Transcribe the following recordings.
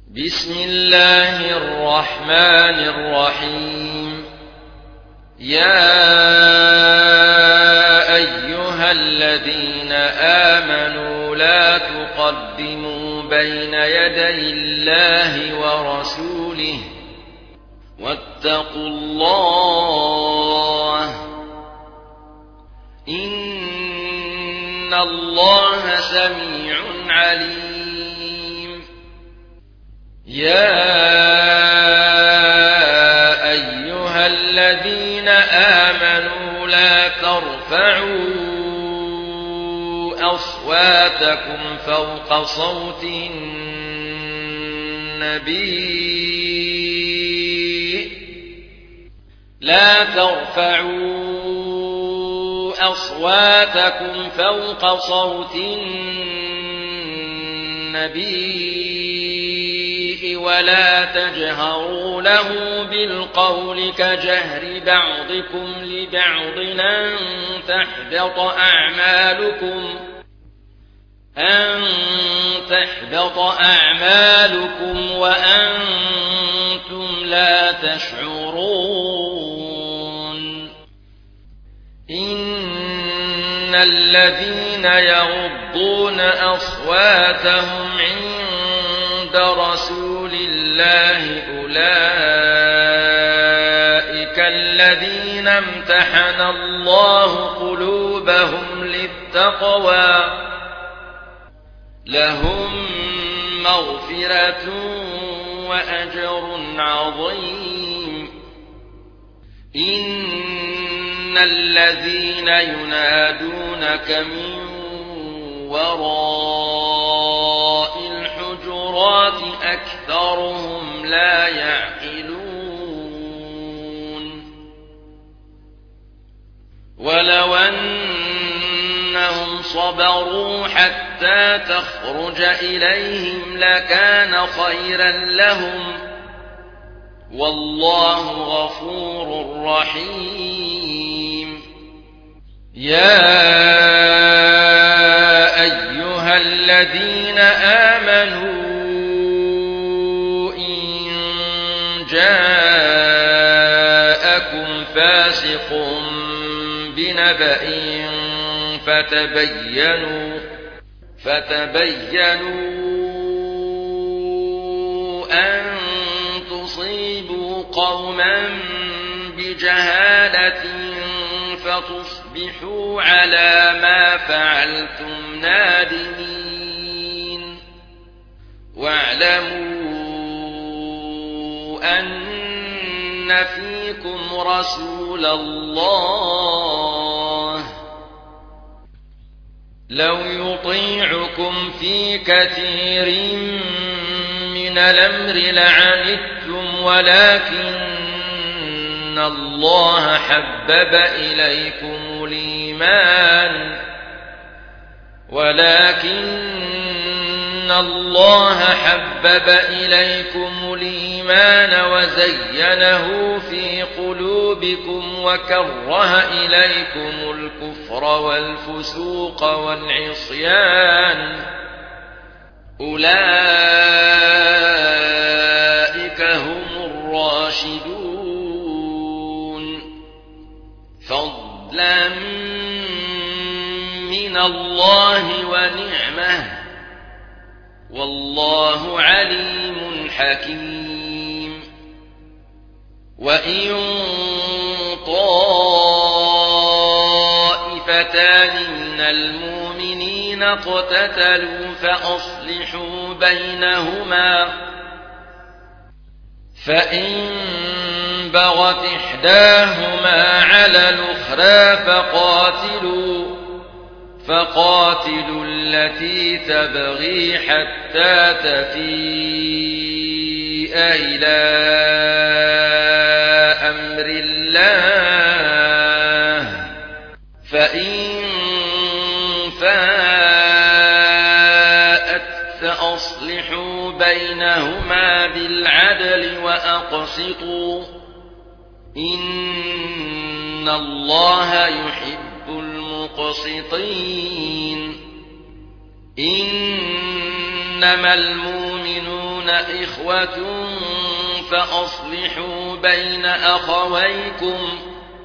بسم الله الرحمن الرحيم. يا أيها الذين آمنوا لا تقدموا بين يدي الله ورسوله واتقوا الله إن الله سميع عليم. يا أيها الذين آمنوا لا ترفعوا أصواتكم فوق صوت النبي ولا تجهروا له بالقول كجهر بعضكم لبعض أن تحبط أعمالكم وأنتم لا تشعرون. إن الذين يغضون أصواتهم عند رسول الله أولئك الذين امتحن الله قلوبهم للتقوى لهم مغفرة وأجر عظيم. إن الذين ينادونك من وراء الحجرات أكثرهم لا يعقلون. ولو أنهم صبروا حتى تخرج إليهم لكان خيرا لهم والله غفور رحيم. يا أيها الذين آمنوا إن جاءكم فاسق بنبأ فتبينوا أن تصيبوا قوما بجهالة فتصبحوا على ما فعلتم نادمين. واعلموا أن فيكم رسول الله لو يطيعكم في كثير من الأمر لعنتم ولكن الله حبب إليكم الإيمان وزينه في قلوبكم وكره إليكم الكفر والفسوق والعصيان أولئك هم الراشدون فضلا من الله ونعمه والله عليم حكيم. وإن طائفتان من المؤمنين اقتتلوا فأصلحوا بينهما فإن بغت إحداهما على الأخرى فقاتلوا التي تبغي حتى تفيء إلى أمر الله فإن فاءت فأصلحوا بينهما بالعدل وأقسطوا إن الله يحب المقسطين. إنما المؤمنون تكون إخوة فأصلحوا بين أخويكم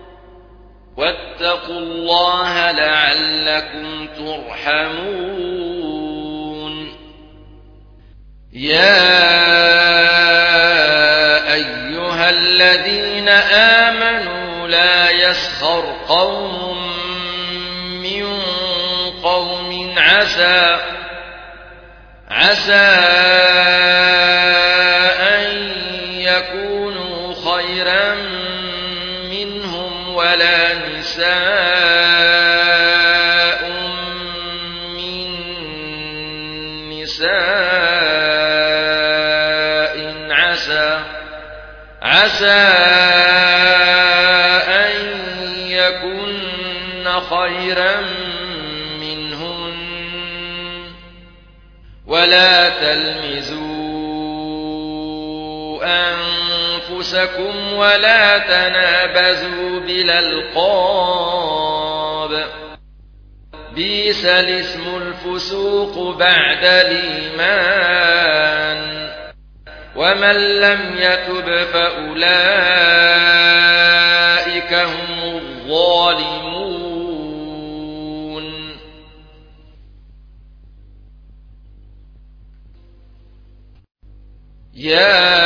واتقوا الله لعلكم ترحمون يا أيها الذين آمنوا لا يسخر قوم من قوم عسى أن يكونوا خيرا منهم ولا نساء من نساء عسى أن يكن خيرا منهن ولا تلمزوا أنفسكم ولا تنابزوا بالألقاب بئس الاسم الفسوق بعد الإيمان ومن لم يتب فأولئك هم الظالمون يا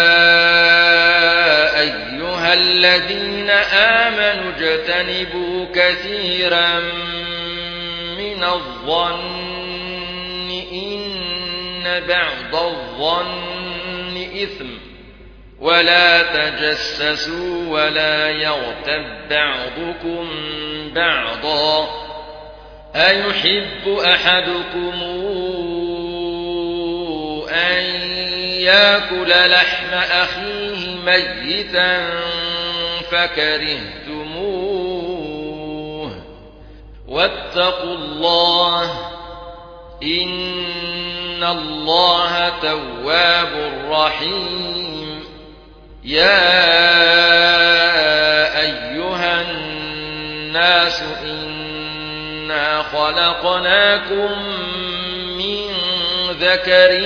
أيها الذين آمنوا اجتنبوا كثيرا من الظن إن بعض الظن إثم ولا تجسسوا ولا يغتب بعضكم بعضا أيحب أحدكم أن يأكل لحم أخيه ميتا فكرهتموه واتقوا الله إن الله تواب رحيم يا أيها الناس إنا خلقناكم من ذكر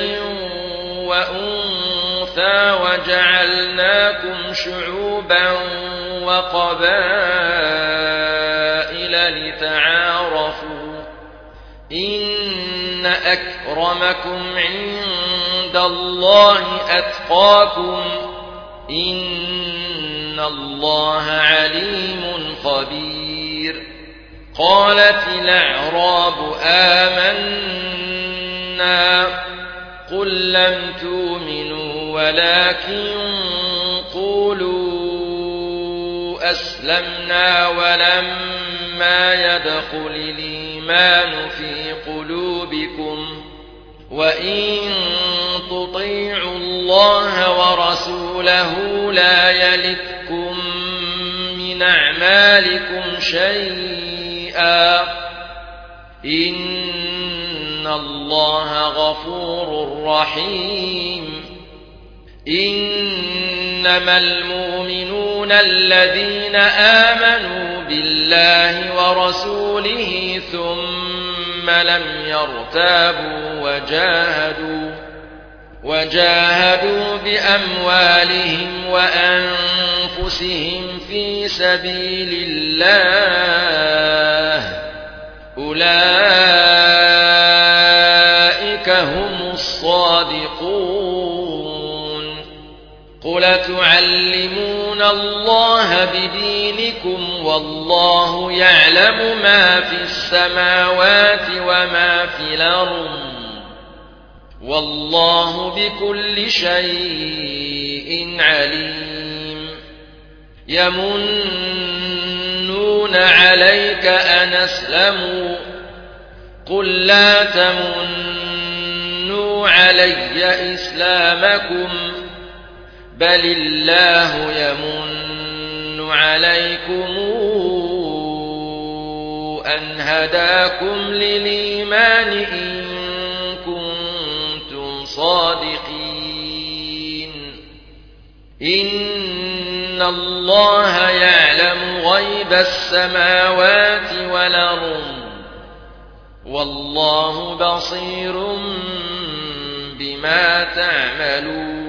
وأنثى وجعلناكم شعوبا وقبائل لتعارفوا إن أكرمكم عند الله أتقاكم إن الله عليم خبير قالت الأعراب آمنا قل لم تؤمنوا ولكن قولوا أسلمنا ولما يدخل الإيمان في قلوبكم وإن تطيعوا الله ورسوله لا يلتكم من أعمالكم شيئا إن الله غفور رحيم إنما المؤمنون الذين آمنوا بالله ورسوله ثم لم يرتابوا وجاهدوا بأموالهم وأنفسهم في سبيل الله أولئك هم الصادقون قل تعلمون الله بدينكم والله يعلم ما في السماوات وما في الأرض والله بكل شيء عليم يمنون عليك أن أسلموا قل لا تمنوا علي إسلامكم بل الله يمن عليكم أن هداكم للإيمان إن كنتم صادقين إن الله يعلم غيب السماوات والأرض والله بصير بما بما تعملون